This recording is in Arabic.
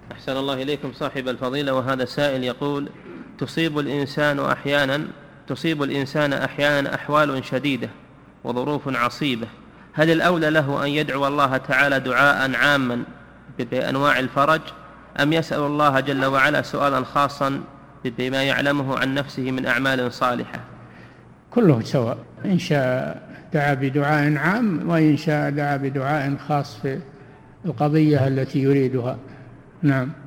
أحسن الله إليكم صاحب الفضيلة. وهذا سائل يقول: تصيب الإنسان أحيانا أحوال شديدة وظروف عصيبة، هل الأولى له أن يدعو الله تعالى دعاء عاما بأنواع الفرج، أم يسأل الله جل وعلا سؤالا خاصا بما يعلمه عن نفسه من أعمال صالحة؟ كله سواء، إن شاء دعا بدعاء عام وإن شاء دعا بدعاء خاص في القضية التي يريدها. نعم.